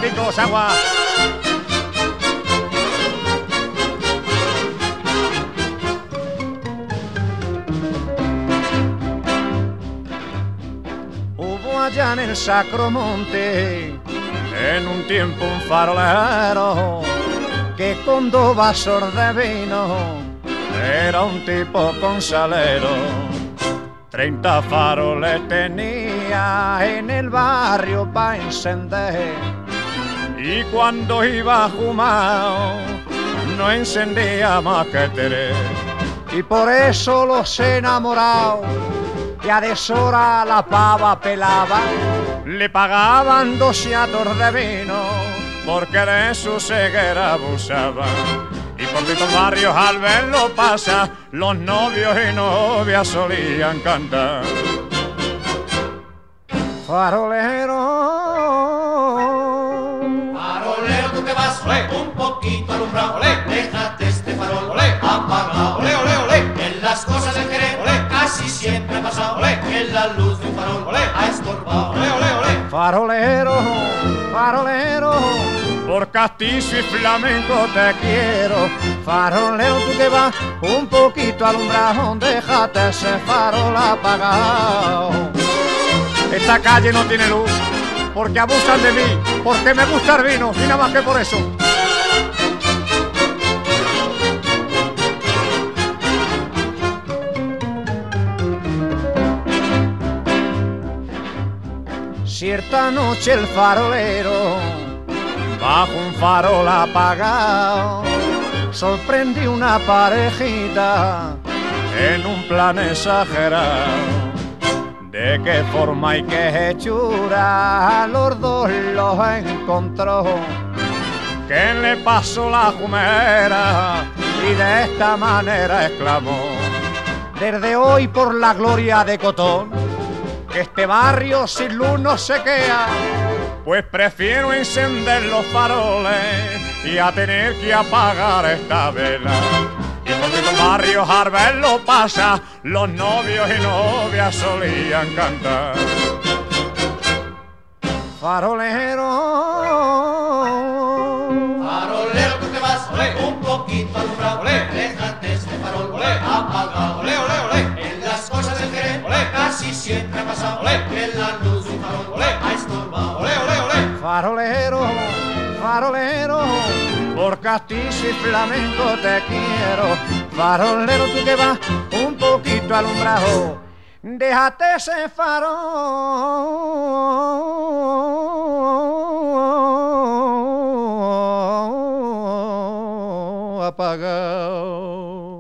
chicos, agua. Hubo allá en el Sacromonte, en un tiempo un farolero, que con 2 vasos de vino era un tipo con salero. 30 faroles tenía en el barrio pa' encender, y cuando iba fumado no encendía más que 3. Y por eso los enamorados, que a deshora la pava pelaba, le pagaban 2 yatos de vino, porque de su ceguera abusaba. Y por todos los barrios al verlo pasa, los novios y novias solían cantar. Farolero, farolero, tú te vas, olé, un poquito alumbrado, olé, déjate este farol, olé, apagado, olé, olé, olé, en las cosas del querer, olé, casi siempre ha pasado, olé, que la luz de un farol, olé, ha estorbado, olé, olé, olé. farolero, farolero, por castizo y flamenco te quiero. Farolero, tú que vas un poquito alumbrado, déjate ese farol apagado. Esta calle no tiene luz, porque abusan de mí, porque me gusta el vino, y nada más que por eso. Cierta noche el farolero, bajo un farol apagado, sorprendí una parejita en un plan exagerado. De qué forma y qué hechura a los dos los encontró. ¿Qué le pasó la jumera? Y de esta manera exclamó: desde hoy por la gloria de Cotón, que este barrio sin luz no se queda, pues prefiero encender los faroles y a tener que apagar esta vela. Y porque los barrios al verlo pasa, los novios y novias solían cantar. Farolero, farolero, tú te vas, olé, un poquito alumbrado, olé, déjate este farol, olé, apagado, olé, olé, olé, en las cosas del querer, olé, casi siempre ha pasado, olé, que la luz de un farol, olé, ha estorbado, olé, olé, olé. farolero, farolero, por castizo y flamenco te quiero. Farolero, tú que vas un poquito alumbrado, déjate ese farol apagado.